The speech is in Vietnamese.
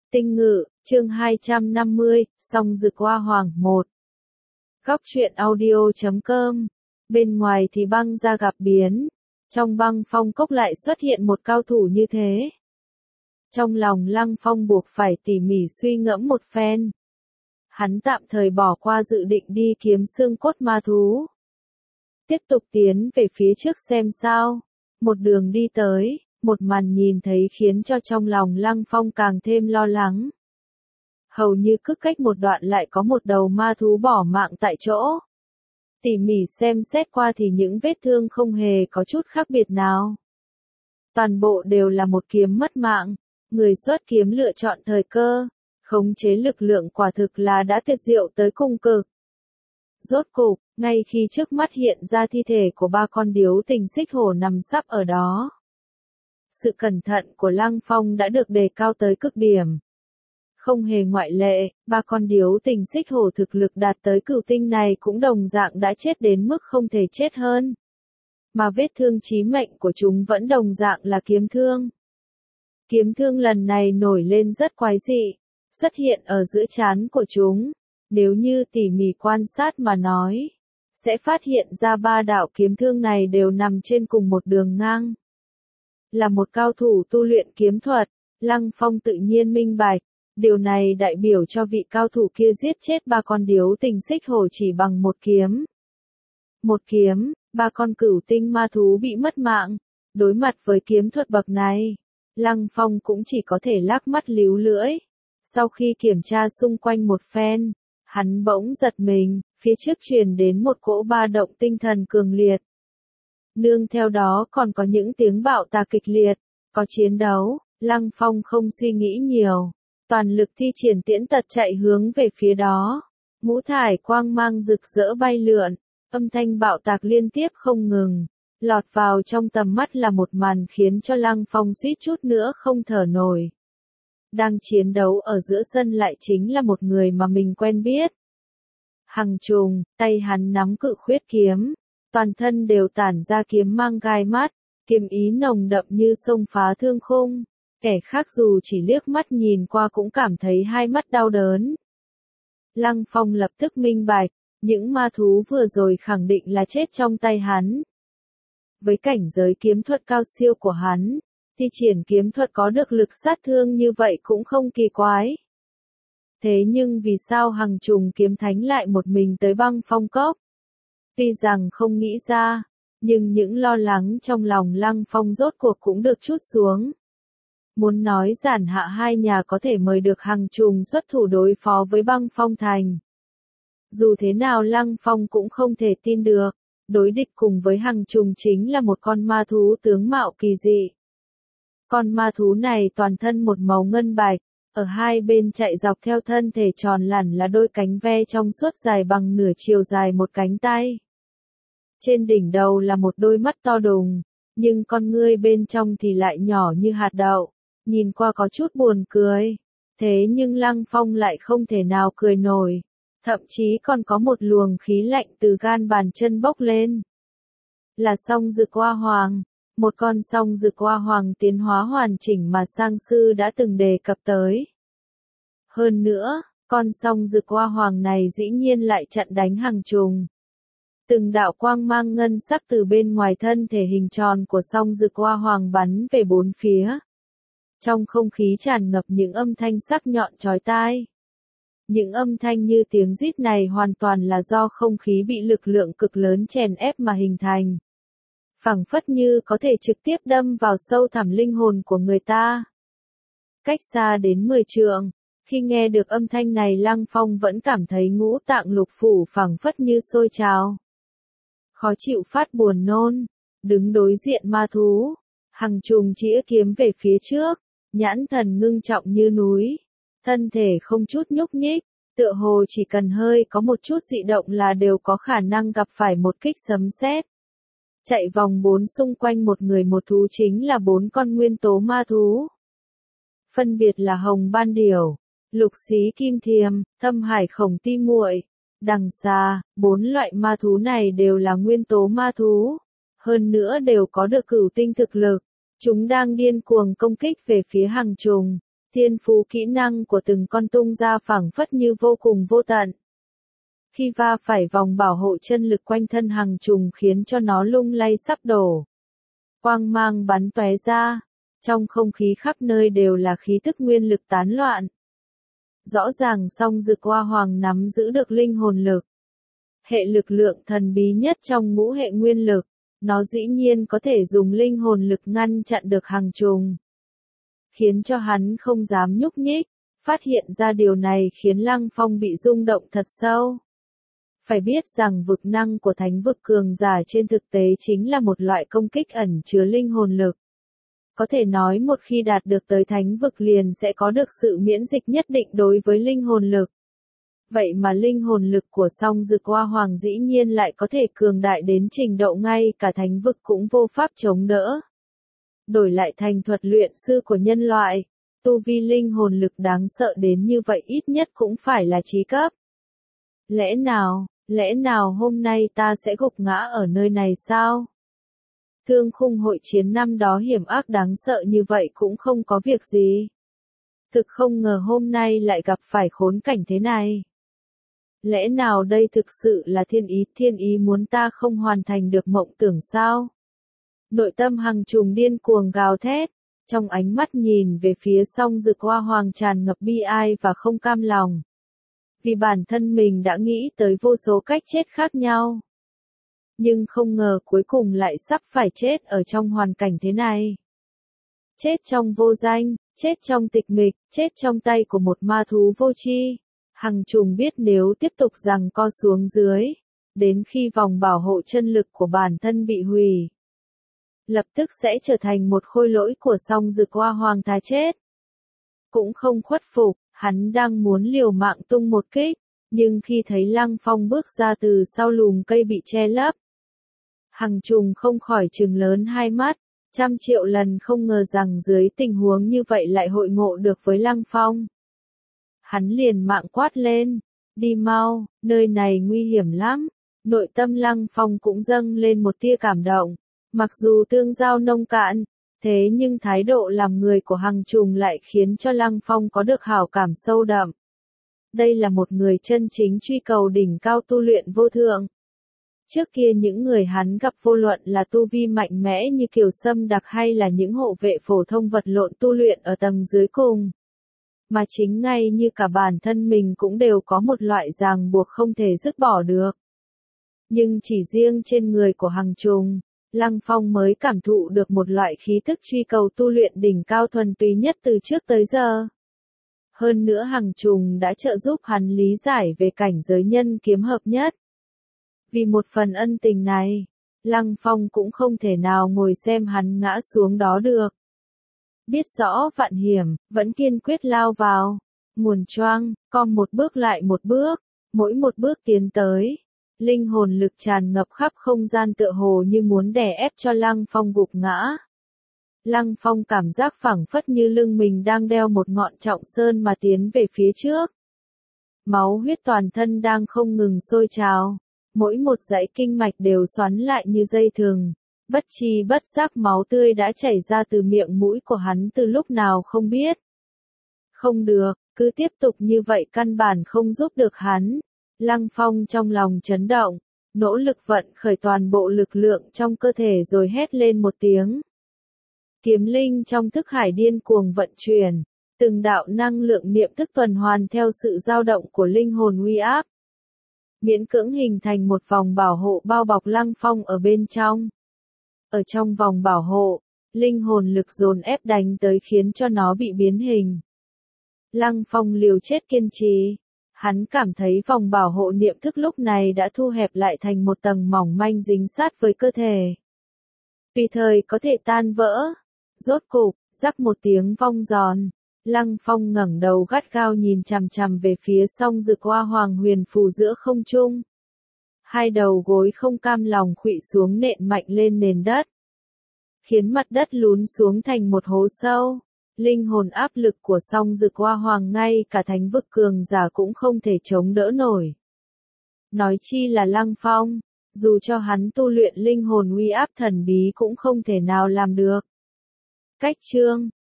Tinh ngự, chương 250, song dực hoa hoàng 1. Góc truyện audio.com. Bên ngoài thì băng ra gặp biến. Trong băng phong cốc lại xuất hiện một cao thủ như thế. Trong lòng Lăng Phong buộc phải tỉ mỉ suy ngẫm một phen. Hắn tạm thời bỏ qua dự định đi kiếm xương cốt ma thú. Tiếp tục tiến về phía trước xem sao. Một đường đi tới, một màn nhìn thấy khiến cho trong lòng Lăng Phong càng thêm lo lắng. Hầu như cứ cách một đoạn lại có một đầu ma thú bỏ mạng tại chỗ. Tỉ mỉ xem xét qua thì những vết thương không hề có chút khác biệt nào. Toàn bộ đều là một kiếm mất mạng, người xuất kiếm lựa chọn thời cơ, khống chế lực lượng quả thực là đã tuyệt diệu tới cùng cực. Rốt cục, ngay khi trước mắt hiện ra thi thể của ba con điếu tình xích hổ nằm sắp ở đó. Sự cẩn thận của Lăng Phong đã được đề cao tới cực điểm. Không hề ngoại lệ, ba con điếu tình xích hổ thực lực đạt tới cửu tinh này cũng đồng dạng đã chết đến mức không thể chết hơn. Mà vết thương chí mệnh của chúng vẫn đồng dạng là kiếm thương. Kiếm thương lần này nổi lên rất quái dị, xuất hiện ở giữa trán của chúng. Nếu như tỉ mỉ quan sát mà nói, sẽ phát hiện ra ba đạo kiếm thương này đều nằm trên cùng một đường ngang. Là một cao thủ tu luyện kiếm thuật, Lăng Phong tự nhiên minh bạch, điều này đại biểu cho vị cao thủ kia giết chết ba con điếu tình xích hổ chỉ bằng một kiếm. Một kiếm, ba con cửu tinh ma thú bị mất mạng, đối mặt với kiếm thuật bậc này, Lăng Phong cũng chỉ có thể lắc mắt líu lưỡi. Sau khi kiểm tra xung quanh một phen, hắn bỗng giật mình, phía trước truyền đến một cỗ ba động tinh thần cường liệt. Nương theo đó còn có những tiếng bạo tà kịch liệt, có chiến đấu. Lăng Phong không suy nghĩ nhiều, toàn lực thi triển tiễn tật chạy hướng về phía đó. Ngũ thải quang mang rực rỡ bay lượn, âm thanh bạo tạc liên tiếp không ngừng, lọt vào trong tầm mắt là một màn khiến cho Lăng Phong suýt chút nữa không thở nổi. Đang chiến đấu ở giữa sân lại chính là một người mà mình quen biết. Hằng Trùng, tay hắn nắm cự khuyết kiếm, toàn thân đều tản ra kiếm mang gai mắt, kiếm ý nồng đậm như xông phá thương khung. Kẻ khác dù chỉ liếc mắt nhìn qua cũng cảm thấy hai mắt đau đớn. Lăng Phong lập tức minh bạch, những ma thú vừa rồi khẳng định là chết trong tay hắn. Với cảnh giới kiếm thuật cao siêu của hắn, thi triển kiếm thuật có được lực sát thương như vậy cũng không kỳ quái. Thế nhưng vì sao Hằng Trùng kiếm thánh lại một mình tới băng phong cốc? Tuy rằng không nghĩ ra, nhưng những lo lắng trong lòng Lăng Phong rốt cuộc cũng được trút xuống. Muốn nói giản hạ hai nhà có thể mời được Hằng Trùng xuất thủ đối phó với băng phong thành. Dù thế nào Lăng Phong cũng không thể tin được, đối địch cùng với Hằng Trùng chính là một con ma thú tướng mạo kỳ dị. Con ma thú này toàn thân một màu ngân bạch, ở hai bên chạy dọc theo thân thể tròn lẳn là đôi cánh ve trong suốt dài bằng nửa chiều dài một cánh tay. Trên đỉnh đầu là một đôi mắt to đùng, nhưng con ngươi bên trong thì lại nhỏ như hạt đậu, nhìn qua có chút buồn cười. Thế nhưng Lăng Phong lại không thể nào cười nổi, thậm chí còn có một luồng khí lạnh từ gan bàn chân bốc lên. Là song dực hoa hoàng, một con song dực hoa hoàng tiến hóa hoàn chỉnh mà Sang Sư đã từng đề cập tới. Hơn nữa, con song dực hoa hoàng này dĩ nhiên lại chặn đánh Hằng Trùng. Từng đạo quang mang ngân sắc từ bên ngoài thân thể hình tròn của song dực hoa hoàng bắn về bốn phía. Trong không khí tràn ngập những âm thanh sắc nhọn chói tai. Những âm thanh như tiếng rít này hoàn toàn là do không khí bị lực lượng cực lớn chèn ép mà hình thành. Phảng phất như có thể trực tiếp đâm vào sâu thẳm linh hồn của người ta. Cách xa đến 10 trượng, khi nghe được âm thanh này Lăng Phong vẫn cảm thấy ngũ tạng lục phủ phảng phất như sôi trào. Khó chịu phát buồn nôn, đứng đối diện ma thú, Hằng Trùng chĩa kiếm về phía trước, nhãn thần ngưng trọng như núi, thân thể không chút nhúc nhích, tựa hồ chỉ cần hơi có một chút dị động là đều có khả năng gặp phải một kích sấm sét. Chạy vòng 4 xung quanh một người một thú chính là 4 con nguyên tố ma thú. Phân biệt là hồng ban điểu, lục xí kim thiềm, thâm hải khổng ti muội, đằng xà. 4 loại ma thú này đều là nguyên tố ma thú, hơn nữa đều có được cửu tinh thực lực. Chúng đang điên cuồng công kích về phía Hằng Trùng. Thiên phú kỹ năng của từng con tung ra phảng phất như vô cùng vô tận. Khi va phải vòng bảo hộ chân lực quanh thân Hằng Trùng khiến cho nó lung lay sắp đổ. Quang mang bắn tóe ra, trong không khí khắp nơi đều là khí tức nguyên lực tán loạn. Rõ ràng Song Dực Hoa Hoàng nắm giữ được linh hồn lực. Hệ lực lượng thần bí nhất trong ngũ hệ nguyên lực, nó dĩ nhiên có thể dùng linh hồn lực ngăn chặn được Hằng Trùng. Khiến cho hắn không dám nhúc nhích, phát hiện ra điều này khiến Lăng Phong bị rung động thật sâu. Phải biết rằng vực năng của thánh vực cường giả trên thực tế chính là một loại công kích ẩn chứa linh hồn lực. Có thể nói một khi đạt được tới thánh vực liền sẽ có được sự miễn dịch nhất định đối với linh hồn lực. Vậy mà linh hồn lực của Song Dực Hoa Hoàng dĩ nhiên lại có thể cường đại đến trình độ ngay cả thánh vực cũng vô pháp chống đỡ. Đổi lại thành thuật luyện sư của nhân loại, tu vi linh hồn lực đáng sợ đến như vậy ít nhất cũng phải là trí cấp. Lẽ nào hôm nay ta sẽ gục ngã ở nơi này sao? Thương khung hội chiến năm đó hiểm ác đáng sợ như vậy cũng không có việc gì. Thực không ngờ hôm nay lại gặp phải khốn cảnh thế này. Lẽ nào đây thực sự là thiên ý muốn ta không hoàn thành được mộng tưởng sao? Nội tâm Hằng Trùng điên cuồng gào thét, trong ánh mắt nhìn về phía Song Dực Hoa Hoàng tràn ngập bi ai và không cam lòng. Vì bản thân mình đã nghĩ tới vô số cách chết khác nhau. Nhưng không ngờ cuối cùng lại sắp phải chết ở trong hoàn cảnh thế này. Chết trong vô danh, chết trong tịch mịch, chết trong tay của một ma thú vô tri. Hằng Trùng biết nếu tiếp tục giằng co xuống dưới, đến khi vòng bảo hộ chân lực của bản thân bị hủy, lập tức sẽ trở thành một khôi lỗi của Song Dực Hoa Hoàng thà chết. Cũng không khuất phục, hắn đang muốn liều mạng tung một kích, nhưng khi thấy Lăng Phong bước ra từ sau lùm cây bị che lấp, Hằng Trùng không khỏi trừng lớn hai mắt, 100.000.000 lần không ngờ rằng dưới tình huống như vậy lại hội ngộ được với Lăng Phong. Hắn liền mạng quát lên, đi mau, nơi này nguy hiểm lắm. Nội tâm Lăng Phong cũng dâng lên một tia cảm động, mặc dù tương giao nông cạn, thế nhưng thái độ làm người của Hằng Trùng lại khiến cho Lăng Phong có được hảo cảm sâu đậm. Đây là một người chân chính truy cầu đỉnh cao tu luyện vô thượng. Trước kia những người hắn gặp vô luận là tu vi mạnh mẽ như Kiều Sâm Đặc hay là những hộ vệ phổ thông vật lộn tu luyện ở tầng dưới cùng. Mà chính ngay như cả bản thân mình cũng đều có một loại ràng buộc không thể dứt bỏ được. Nhưng chỉ riêng trên người của Hằng Trùng, Lăng Phong mới cảm thụ được một loại khí thức truy cầu tu luyện đỉnh cao thuần túy nhất từ trước tới giờ. Hơn nữa Hằng Trùng đã trợ giúp hắn lý giải về cảnh giới nhân kiếm hợp nhất. Vì một phần ân tình này, Lăng Phong cũng không thể nào ngồi xem hắn ngã xuống đó được. Biết rõ vạn hiểm, vẫn kiên quyết lao vào. Nguồn choang, com một bước lại một bước, mỗi một bước tiến tới. Linh hồn lực tràn ngập khắp không gian tựa hồ như muốn đè ép cho Lăng Phong gục ngã. Lăng Phong cảm giác phảng phất như lưng mình đang đeo một ngọn trọng sơn mà tiến về phía trước. Máu huyết toàn thân đang không ngừng sôi trào. Mỗi một dãy kinh mạch đều xoắn lại như dây thừng. Bất chi bất giác máu tươi đã chảy ra từ miệng mũi của hắn từ lúc nào không biết. Không được, cứ tiếp tục như vậy căn bản không giúp được hắn. Lăng Phong trong lòng chấn động, nỗ lực vận khởi toàn bộ lực lượng trong cơ thể rồi hét lên một tiếng. Kiếm linh trong thức hải điên cuồng vận chuyển, từng đạo năng lượng niệm thức tuần hoàn theo sự dao động của linh hồn uy áp. Miễn cưỡng hình thành một vòng bảo hộ bao bọc Lăng Phong ở bên trong. Ở trong vòng bảo hộ, linh hồn lực dồn ép đánh tới khiến cho nó bị biến hình. Lăng Phong liều chết kiên trì. Hắn cảm thấy vòng bảo hộ niệm thức lúc này đã thu hẹp lại thành một tầng mỏng manh dính sát với cơ thể. Tùy thời có thể tan vỡ. Rốt cục, rắc một tiếng vong giòn. Lăng Phong ngẩng đầu gắt gao nhìn chằm chằm về phía Song Dực Hoa Hoàng huyền phù giữa không trung. Hai đầu gối không cam lòng khuỵu xuống nện mạnh lên nền đất, khiến mặt đất lún xuống thành một hố sâu. Linh hồn áp lực của Song Dực Hoa Hoàng ngay cả thánh vực cường giả cũng không thể chống đỡ nổi. Nói chi là Lăng Phong, dù cho hắn tu luyện linh hồn uy áp thần bí cũng không thể nào làm được. Cách chương